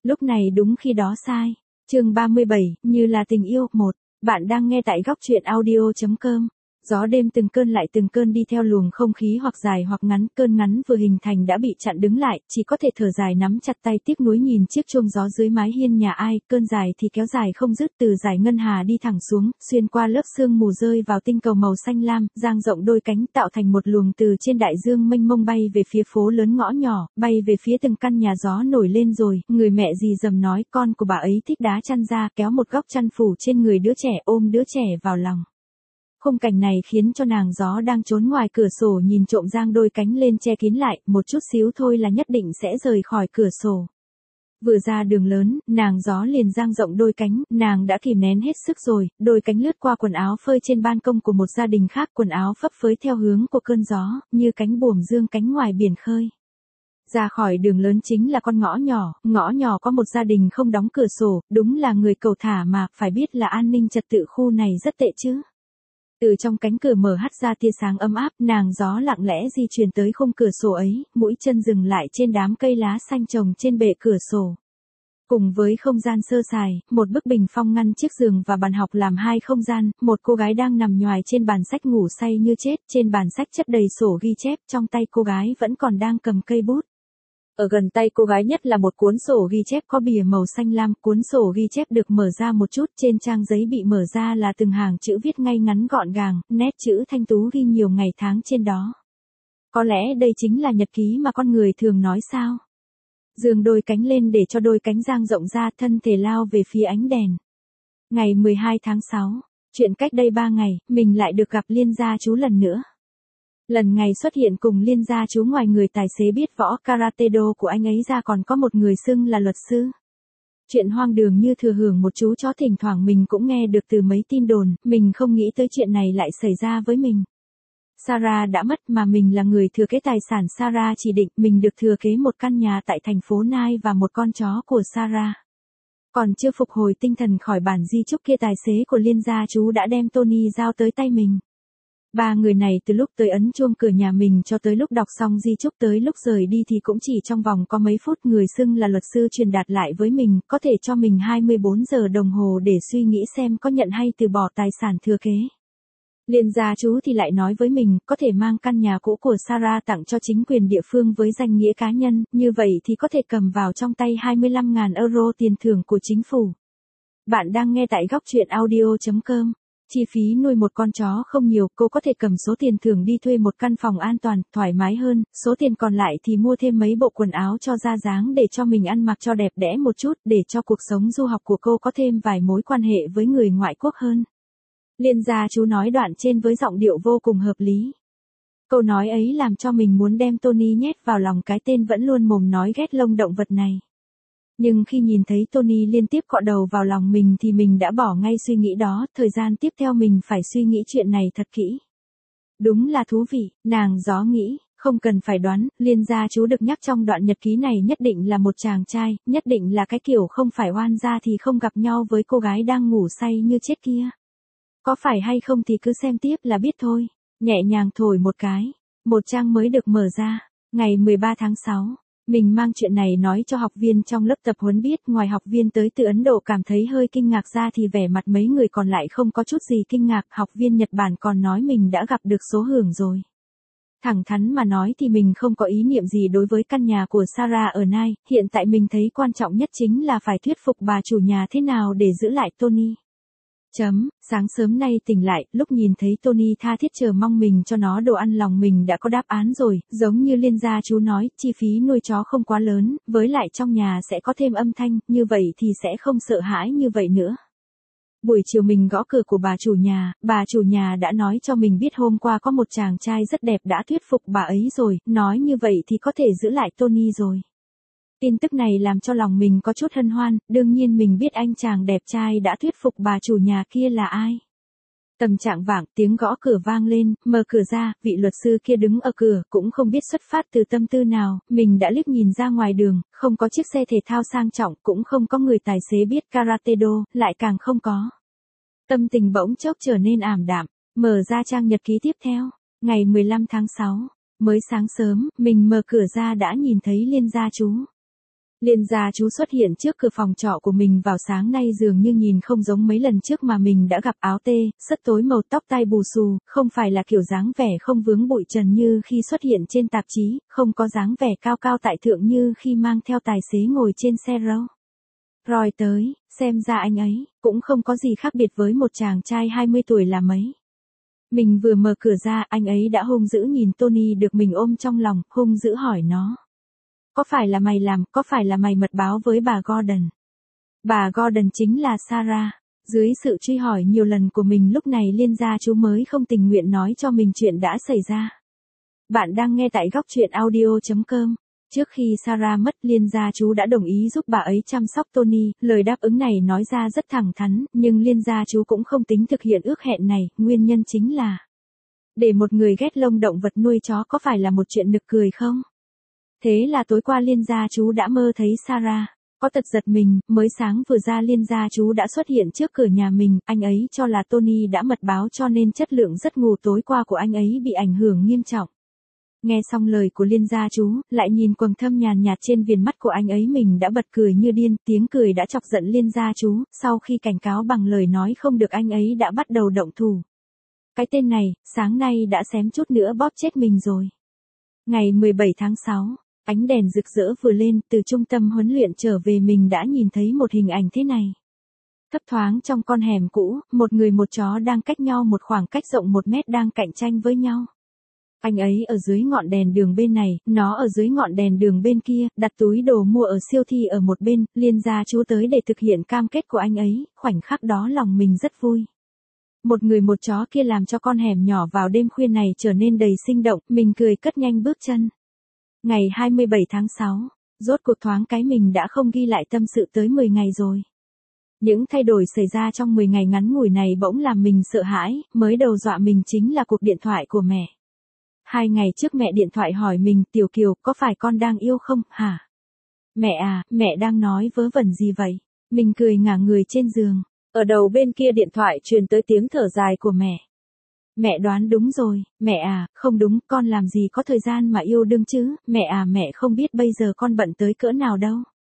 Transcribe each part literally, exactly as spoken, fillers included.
Lúc này đúng khi đó sai. Chương ba mươi bảy, như là tình yêu, một. Bạn đang nghe tại góc truyện audio chấm com. Gió đêm từng cơn lại từng cơn đi theo luồng không khí hoặc dài hoặc ngắn, cơn ngắn vừa hình thành đã bị chặn đứng lại, chỉ có thể thở dài nắm chặt tay tiếc nuối nhìn chiếc chuông gió dưới mái hiên nhà ai, cơn dài thì kéo dài không dứt từ dải ngân hà đi thẳng xuống, xuyên qua lớp sương mù rơi vào tinh cầu màu xanh lam, dang rộng đôi cánh tạo thành một luồng từ trên đại dương mênh mông bay về phía phố lớn ngõ nhỏ, bay về phía từng căn nhà gió nổi lên rồi, người mẹ dì dầm nói con của bà ấy thích đá chăn ra, kéo một góc chăn phủ trên người đứa trẻ ôm đứa trẻ vào lòng. Khung cảnh này khiến cho nàng gió đang trốn ngoài cửa sổ nhìn trộm giang đôi cánh lên che kín lại, một chút xíu thôi là nhất định sẽ rời khỏi cửa sổ. Vừa ra đường lớn, nàng gió liền dang rộng đôi cánh, nàng đã kìm nén hết sức rồi, đôi cánh lướt qua quần áo phơi trên ban công của một gia đình khác, quần áo phấp phới theo hướng của cơn gió, như cánh buồm dương cánh ngoài biển khơi. Ra khỏi đường lớn chính là con ngõ nhỏ, ngõ nhỏ có một gia đình không đóng cửa sổ, đúng là người cầu thả mà, phải biết là an ninh trật tự khu này rất tệ chứ. Từ trong cánh cửa mở hắt ra tia sáng ấm áp, nàng gió lặng lẽ di chuyển tới khung cửa sổ ấy, mũi chân dừng lại trên đám cây lá xanh trồng trên bệ cửa sổ. Cùng với không gian sơ sài, một bức bình phong ngăn chiếc giường và bàn học làm hai không gian, một cô gái đang nằm nhoài trên bàn sách ngủ say như chết, trên bàn sách chất đầy sổ ghi chép, trong tay cô gái vẫn còn đang cầm cây bút. Ở gần tay cô gái nhất là một cuốn sổ ghi chép có bìa màu xanh lam, cuốn sổ ghi chép được mở ra một chút, trên trang giấy bị mở ra là từng hàng chữ viết ngay ngắn gọn gàng, nét chữ thanh tú ghi nhiều ngày tháng trên đó. Có lẽ đây chính là nhật ký mà con người thường nói sao? Dương đôi cánh lên để cho đôi cánh dang rộng ra, thân thể lao về phía ánh đèn. Ngày mười hai tháng sáu, chuyện cách đây ba ngày, mình lại được gặp Liên gia chú lần nữa. Lần ngày xuất hiện cùng Liên gia chú ngoài người tài xế biết võ karate do của anh ấy ra còn có một người xưng là luật sư. Chuyện hoang đường như thừa hưởng một chú chó thỉnh thoảng mình cũng nghe được từ mấy tin đồn, mình không nghĩ tới chuyện này lại xảy ra với mình. Sarah đã mất mà mình là người thừa kế tài sản Sarah chỉ định, mình được thừa kế một căn nhà tại thành phố Nai và một con chó của Sarah. Còn chưa phục hồi tinh thần khỏi bản di chúc kia, tài xế của Liên gia chú đã đem Tony giao tới tay mình. Ba người này từ lúc tới ấn chuông cửa nhà mình cho tới lúc đọc xong di chúc tới lúc rời đi thì cũng chỉ trong vòng có mấy phút. Người xưng là luật sư truyền đạt lại với mình, có thể cho mình hai mươi bốn giờ đồng hồ để suy nghĩ xem có nhận hay từ bỏ tài sản thừa kế. Liên gia chú thì lại nói với mình, có thể mang căn nhà cũ của Sarah tặng cho chính quyền địa phương với danh nghĩa cá nhân, như vậy thì có thể cầm vào trong tay hai mươi lăm nghìn euro tiền thưởng của chính phủ. Bạn đang nghe tại góc truyện audio chấm com. Chi phí nuôi một con chó không nhiều, cô có thể cầm số tiền thưởng đi thuê một căn phòng an toàn, thoải mái hơn, số tiền còn lại thì mua thêm mấy bộ quần áo cho ra dáng để cho mình ăn mặc cho đẹp đẽ một chút, để cho cuộc sống du học của cô có thêm vài mối quan hệ với người ngoại quốc hơn. Liên gia chú nói đoạn trên với giọng điệu vô cùng hợp lý. Câu nói ấy làm cho mình muốn đem Tony nhét vào lòng cái tên vẫn luôn mồm nói ghét lông động vật này. Nhưng khi nhìn thấy Tony liên tiếp cọ đầu vào lòng mình thì mình đã bỏ ngay suy nghĩ đó, thời gian tiếp theo mình phải suy nghĩ chuyện này thật kỹ. Đúng là thú vị, nàng gió nghĩ, không cần phải đoán, Liên gia chú được nhắc trong đoạn nhật ký này nhất định là một chàng trai, nhất định là cái kiểu không phải oan gia thì không gặp nhau với cô gái đang ngủ say như chết kia. Có phải hay không thì cứ xem tiếp là biết thôi, nhẹ nhàng thổi một cái, một trang mới được mở ra, ngày mười ba tháng sáu. Mình mang chuyện này nói cho học viên trong lớp tập huấn biết, ngoài học viên tới từ Ấn Độ cảm thấy hơi kinh ngạc ra thì vẻ mặt mấy người còn lại không có chút gì kinh ngạc, học viên Nhật Bản còn nói mình đã gặp được số hưởng rồi. Thẳng thắn mà nói thì mình không có ý niệm gì đối với căn nhà của Sarah ở Nai, hiện tại mình thấy quan trọng nhất chính là phải thuyết phục bà chủ nhà thế nào để giữ lại Tony. Chấm, sáng sớm nay tỉnh lại, lúc nhìn thấy Tony tha thiết chờ mong mình cho nó đồ ăn lòng mình đã có đáp án rồi, giống như Liên gia chú nói, chi phí nuôi chó không quá lớn, với lại trong nhà sẽ có thêm âm thanh, như vậy thì sẽ không sợ hãi như vậy nữa. Buổi chiều mình gõ cửa của bà chủ nhà, bà chủ nhà đã nói cho mình biết hôm qua có một chàng trai rất đẹp đã thuyết phục bà ấy rồi, nói như vậy thì có thể giữ lại Tony rồi. Tin tức này làm cho lòng mình có chút hân hoan, đương nhiên mình biết anh chàng đẹp trai đã thuyết phục bà chủ nhà kia là ai. Tầm trạng vạng, tiếng gõ cửa vang lên, mở cửa ra, vị luật sư kia đứng ở cửa, cũng không biết xuất phát từ tâm tư nào, mình đã liếc nhìn ra ngoài đường, không có chiếc xe thể thao sang trọng, cũng không có người tài xế biết karate do, lại càng không có. Tâm tình bỗng chốc trở nên ảm đạm, mở ra trang nhật ký tiếp theo, ngày mười lăm tháng sáu, mới sáng sớm, mình mở cửa ra đã nhìn thấy Liên gia chú. Liên gia chú xuất hiện trước cửa phòng trọ của mình vào sáng nay dường như nhìn không giống mấy lần trước mà mình đã gặp, áo tê, sứt tối màu tóc tai bù xù, không phải là kiểu dáng vẻ không vướng bụi trần như khi xuất hiện trên tạp chí, không có dáng vẻ cao cao tại thượng như khi mang theo tài xế ngồi trên xe Rolls Royce tới, xem ra anh ấy cũng không có gì khác biệt với một chàng trai hai mươi tuổi là mấy. Mình vừa mở cửa ra, anh ấy đã hung dữ nhìn Tony được mình ôm trong lòng, hung dữ hỏi nó. Có phải là mày làm, có phải là mày mật báo với bà Gordon? Bà Gordon chính là Sarah. Dưới sự truy hỏi nhiều lần của mình lúc này Liên gia chú mới không tình nguyện nói cho mình chuyện đã xảy ra. Bạn đang nghe tại góc truyện audio chấm com. Trước khi Sarah mất, Liên gia chú đã đồng ý giúp bà ấy chăm sóc Tony, lời đáp ứng này nói ra rất thẳng thắn, nhưng Liên gia chú cũng không tính thực hiện ước hẹn này, nguyên nhân chính là để một người ghét lông động vật nuôi chó có phải là một chuyện nực cười không? Thế là tối qua Liên gia chú đã mơ thấy Sarah, có tật giật mình, mới sáng vừa ra Liên gia chú đã xuất hiện trước cửa nhà mình, anh ấy cho là Tony đã mật báo cho nên chất lượng giấc ngủ tối qua của anh ấy bị ảnh hưởng nghiêm trọng. Nghe xong lời của Liên gia chú, lại nhìn quầng thâm nhàn nhạt trên viền mắt của anh ấy mình đã bật cười như điên, tiếng cười đã chọc giận Liên gia chú, sau khi cảnh cáo bằng lời nói không được anh ấy đã bắt đầu động thủ. Cái tên này, sáng nay đã xém chút nữa bóp chết mình rồi. Ngày mười bảy tháng sáu, ánh đèn rực rỡ vừa lên, từ trung tâm huấn luyện trở về mình đã nhìn thấy một hình ảnh thế này. Thấp thoáng trong con hẻm cũ, một người một chó đang cách nhau một khoảng cách rộng một mét đang cạnh tranh với nhau. Anh ấy ở dưới ngọn đèn đường bên này, nó ở dưới ngọn đèn đường bên kia, đặt túi đồ mua ở siêu thị ở một bên, Liên gia chú tới để thực hiện cam kết của anh ấy, khoảnh khắc đó lòng mình rất vui. Một người một chó kia làm cho con hẻm nhỏ vào đêm khuya này trở nên đầy sinh động, mình cười cất nhanh bước chân. Ngày hai mươi bảy tháng sáu, rốt cuộc thoáng cái mình đã không ghi lại tâm sự tới mười ngày rồi. Những thay đổi xảy ra trong mười ngày ngắn ngủi này bỗng làm mình sợ hãi, mới đầu dọa mình chính là cuộc điện thoại của mẹ. Hai ngày trước mẹ điện thoại hỏi mình, Tiểu Kiều, có phải con đang yêu không, hả? Mẹ à, mẹ đang nói vớ vẩn gì vậy? Mình cười ngả người trên giường. Ở đầu bên kia điện thoại truyền tới tiếng thở dài của mẹ. Mẹ đoán đúng rồi, mẹ à, không đúng, con làm gì có thời gian mà yêu đương chứ, mẹ à, mẹ không biết bây giờ con bận tới cỡ nào đâu.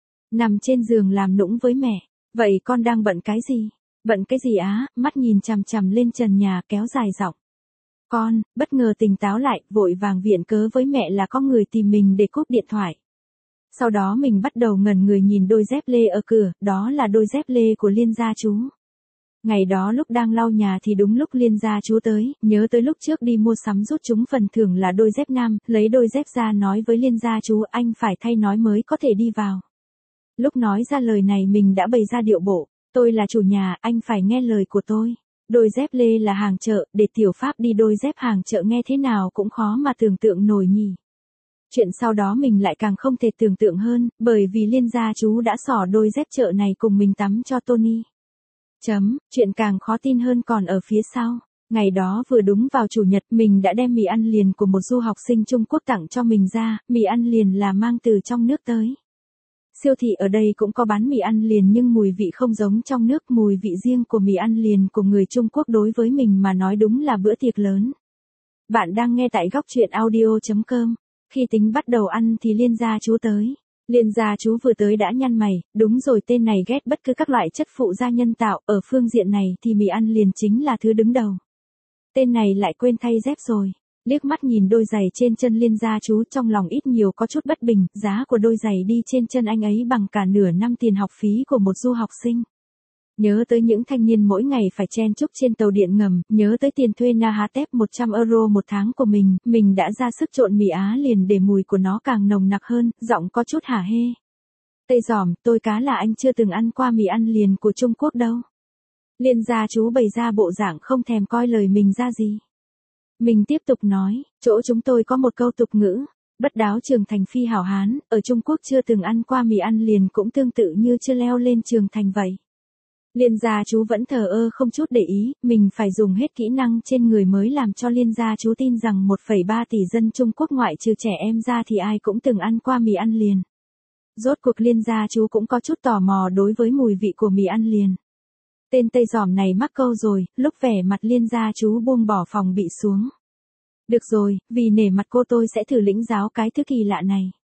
Nằm trên giường làm nũng với mẹ, vậy con đang bận cái gì? Bận cái gì á, mắt nhìn chằm chằm lên trần nhà kéo dài giọng. Con, bất ngờ tỉnh táo lại, vội vàng viện cớ với mẹ là có người tìm mình để cúp điện thoại. Sau đó mình bắt đầu ngẩn người nhìn đôi dép lê ở cửa, đó là đôi dép lê của Liên gia chú. Ngày đó lúc đang lau nhà thì đúng lúc Liên gia chú tới, nhớ tới lúc trước đi mua sắm rút chúng phần thưởng là đôi dép nam, lấy đôi dép ra nói với Liên gia chú anh phải thay nói mới có thể đi vào. Lúc nói ra lời này mình đã bày ra điệu bộ, tôi là chủ nhà, anh phải nghe lời của tôi. Đôi dép lê là hàng chợ, để tiểu pháp đi đôi dép hàng chợ nghe thế nào cũng khó mà tưởng tượng nổi nhỉ. Chuyện sau đó mình lại càng không thể tưởng tượng hơn, bởi vì Liên gia chú đã xỏ đôi dép chợ này cùng mình tắm cho Tony. Chấm, chuyện càng khó tin hơn còn ở phía sau. Ngày đó vừa đúng vào chủ nhật mình đã đem mì ăn liền của một du học sinh Trung Quốc tặng cho mình ra, mì ăn liền là mang từ trong nước tới. Siêu thị ở đây cũng có bán mì ăn liền nhưng mùi vị không giống trong nước, mùi vị riêng của mì ăn liền của người Trung Quốc đối với mình mà nói đúng là bữa tiệc lớn. Bạn đang nghe tại góc truyện audio chấm com. Khi tính bắt đầu ăn thì Liên gia chú tới. Liên gia chú vừa tới đã nhăn mày, đúng rồi tên này ghét bất cứ các loại chất phụ gia nhân tạo, ở phương diện này thì mì ăn liền chính là thứ đứng đầu. Tên này lại quên thay dép rồi. Liếc mắt nhìn đôi giày trên chân Liên gia chú trong lòng ít nhiều có chút bất bình, giá của đôi giày đi trên chân anh ấy bằng cả nửa năm tiền học phí của một du học sinh. Nhớ tới những thanh niên mỗi ngày phải chen chúc trên tàu điện ngầm, nhớ tới tiền thuê Nahatep một trăm euro một tháng của mình, mình đã ra sức trộn mì Á liền để mùi của nó càng nồng nặc hơn, giọng có chút hả hê. Tây giòm, tôi cá là anh chưa từng ăn qua mì ăn liền của Trung Quốc đâu. Liên gia chú bày ra bộ dạng không thèm coi lời mình ra gì. Mình tiếp tục nói, chỗ chúng tôi có một câu tục ngữ, bất đáo trường thành phi hảo hán, ở Trung Quốc chưa từng ăn qua mì ăn liền cũng tương tự như chưa leo lên trường thành vậy. Liên gia chú vẫn thờ ơ không chút để ý, mình phải dùng hết kỹ năng trên người mới làm cho Liên gia chú tin rằng một phẩy ba tỷ dân Trung Quốc ngoại trừ trẻ em ra thì ai cũng từng ăn qua mì ăn liền. Rốt cuộc Liên gia chú cũng có chút tò mò đối với mùi vị của mì ăn liền. Tên Tây giòm này mắc câu rồi, lúc vẻ mặt Liên gia chú buông bỏ phòng bị xuống. Được rồi, vì nể mặt cô tôi sẽ thử lĩnh giáo cái thứ kỳ lạ này.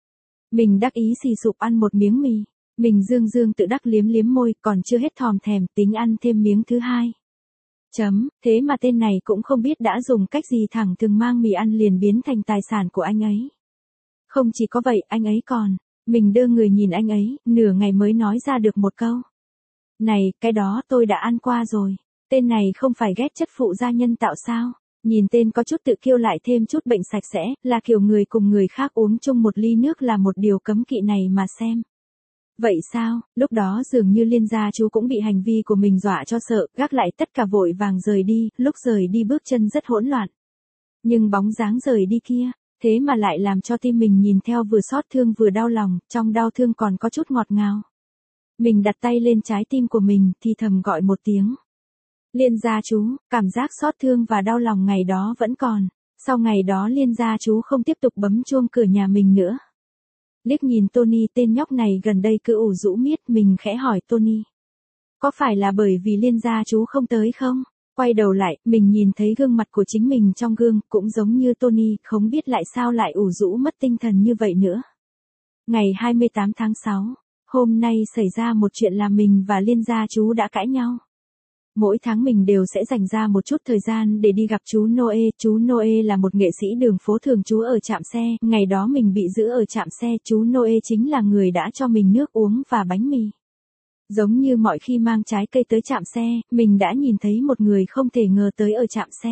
Mình đắc ý xì sụp ăn một miếng mì. Mình dương dương tự đắc liếm liếm môi, còn chưa hết thòm thèm, tính ăn thêm miếng thứ hai. Chấm, thế mà tên này cũng không biết đã dùng cách gì thẳng thừng mang mì ăn liền biến thành tài sản của anh ấy. Không chỉ có vậy, anh ấy còn, mình đưa người nhìn anh ấy, nửa ngày mới nói ra được một câu. Này, cái đó tôi đã ăn qua rồi. Tên này không phải ghét chất phụ gia nhân tạo sao? Nhìn tên có chút tự kiêu lại thêm chút bệnh sạch sẽ, là kiểu người cùng người khác uống chung một ly nước là một điều cấm kỵ này mà xem. Vậy sao, lúc đó dường như Liên gia chú cũng bị hành vi của mình dọa cho sợ, gác lại tất cả vội vàng rời đi, lúc rời đi bước chân rất hỗn loạn. Nhưng bóng dáng rời đi kia, thế mà lại làm cho tim mình nhìn theo vừa xót thương vừa đau lòng, trong đau thương còn có chút ngọt ngào. Mình đặt tay lên trái tim của mình thì thầm gọi một tiếng. Liên gia chú, cảm giác xót thương và đau lòng ngày đó vẫn còn. Sau ngày đó Liên gia chú không tiếp tục bấm chuông cửa nhà mình nữa. Liếc nhìn Tony, tên nhóc này gần đây cứ ủ rũ miết, mình khẽ hỏi Tony. Có phải là bởi vì Liên gia chú không tới không? Quay đầu lại, mình nhìn thấy gương mặt của chính mình trong gương, cũng giống như Tony, không biết lại sao lại ủ rũ mất tinh thần như vậy nữa. Ngày hai mươi tám tháng sáu, hôm nay xảy ra một chuyện là mình và Liên gia chú đã cãi nhau. Mỗi tháng mình đều sẽ dành ra một chút thời gian để đi gặp chú Noe. Chú Noe là một nghệ sĩ đường phố thường trú ở trạm xe. Ngày đó mình bị giữ ở trạm xe, chú Noe chính là người đã cho mình nước uống và bánh mì. Giống như mọi khi mang trái cây tới trạm xe, mình đã nhìn thấy một người không thể ngờ tới ở trạm xe.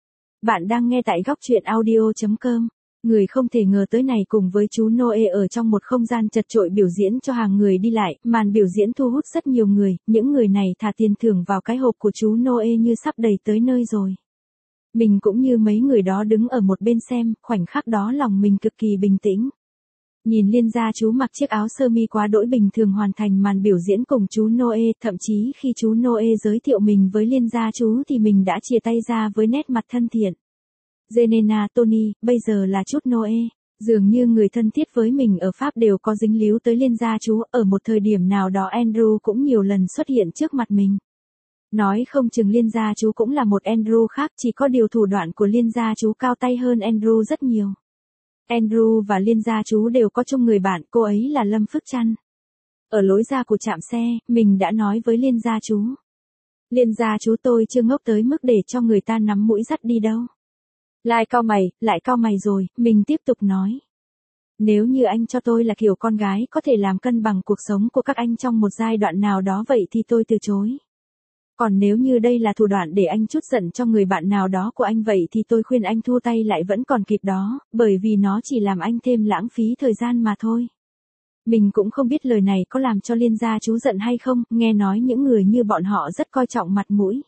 Bạn đang nghe tại góc truyện audio chấm com. Người không thể ngờ tới này cùng với chú Noe ở trong một không gian chật chội biểu diễn cho hàng người đi lại, màn biểu diễn thu hút rất nhiều người, những người này thả tiền thưởng vào cái hộp của chú Noe như sắp đầy tới nơi rồi. Mình cũng như mấy người đó đứng ở một bên xem, khoảnh khắc đó lòng mình cực kỳ bình tĩnh. Nhìn Liên gia chú mặc chiếc áo sơ mi quá đỗi bình thường hoàn thành màn biểu diễn cùng chú Noe, thậm chí khi chú Noe giới thiệu mình với Liên gia chú thì mình đã chia tay ra với nét mặt thân thiện. Jenena, Tony, bây giờ là chút Noe. Dường như người thân thiết với mình ở Pháp đều có dính líu tới Liên gia chú, ở một thời điểm nào đó Andrew cũng nhiều lần xuất hiện trước mặt mình. Nói không chừng Liên gia chú cũng là một Andrew khác, chỉ có điều thủ đoạn của Liên gia chú cao tay hơn Andrew rất nhiều. Andrew và Liên gia chú đều có chung người bạn, cô ấy là Lâm Phước Trăn. Ở lối ra của trạm xe, mình đã nói với Liên gia chú. Liên gia chú, tôi chưa ngốc tới mức để cho người ta nắm mũi dắt đi đâu. Lại cau mày, lại cau mày rồi, mình tiếp tục nói. Nếu như anh cho tôi là kiểu con gái có thể làm cân bằng cuộc sống của các anh trong một giai đoạn nào đó vậy thì tôi từ chối. Còn nếu như đây là thủ đoạn để anh trút giận cho người bạn nào đó của anh vậy thì tôi khuyên anh thua tay lại vẫn còn kịp đó, bởi vì nó chỉ làm anh thêm lãng phí thời gian mà thôi. Mình cũng không biết lời này có làm cho Liên gia chú giận hay không, nghe nói những người như bọn họ rất coi trọng mặt mũi.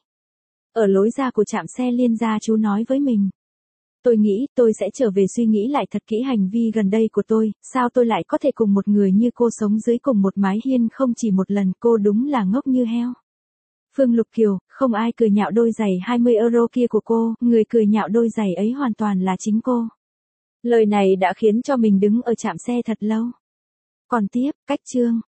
Ở lối ra của trạm xe Liên gia chú nói với mình. Tôi nghĩ tôi sẽ trở về suy nghĩ lại thật kỹ hành vi gần đây của tôi, sao tôi lại có thể cùng một người như cô sống dưới cùng một mái hiên không chỉ một lần, cô đúng là ngốc như heo. Phương Lục Kiều, không ai cười nhạo đôi giày hai mươi euro kia của cô, người cười nhạo đôi giày ấy hoàn toàn là chính cô. Lời này đã khiến cho mình đứng ở trạm xe thật lâu. Còn tiếp, cách chương.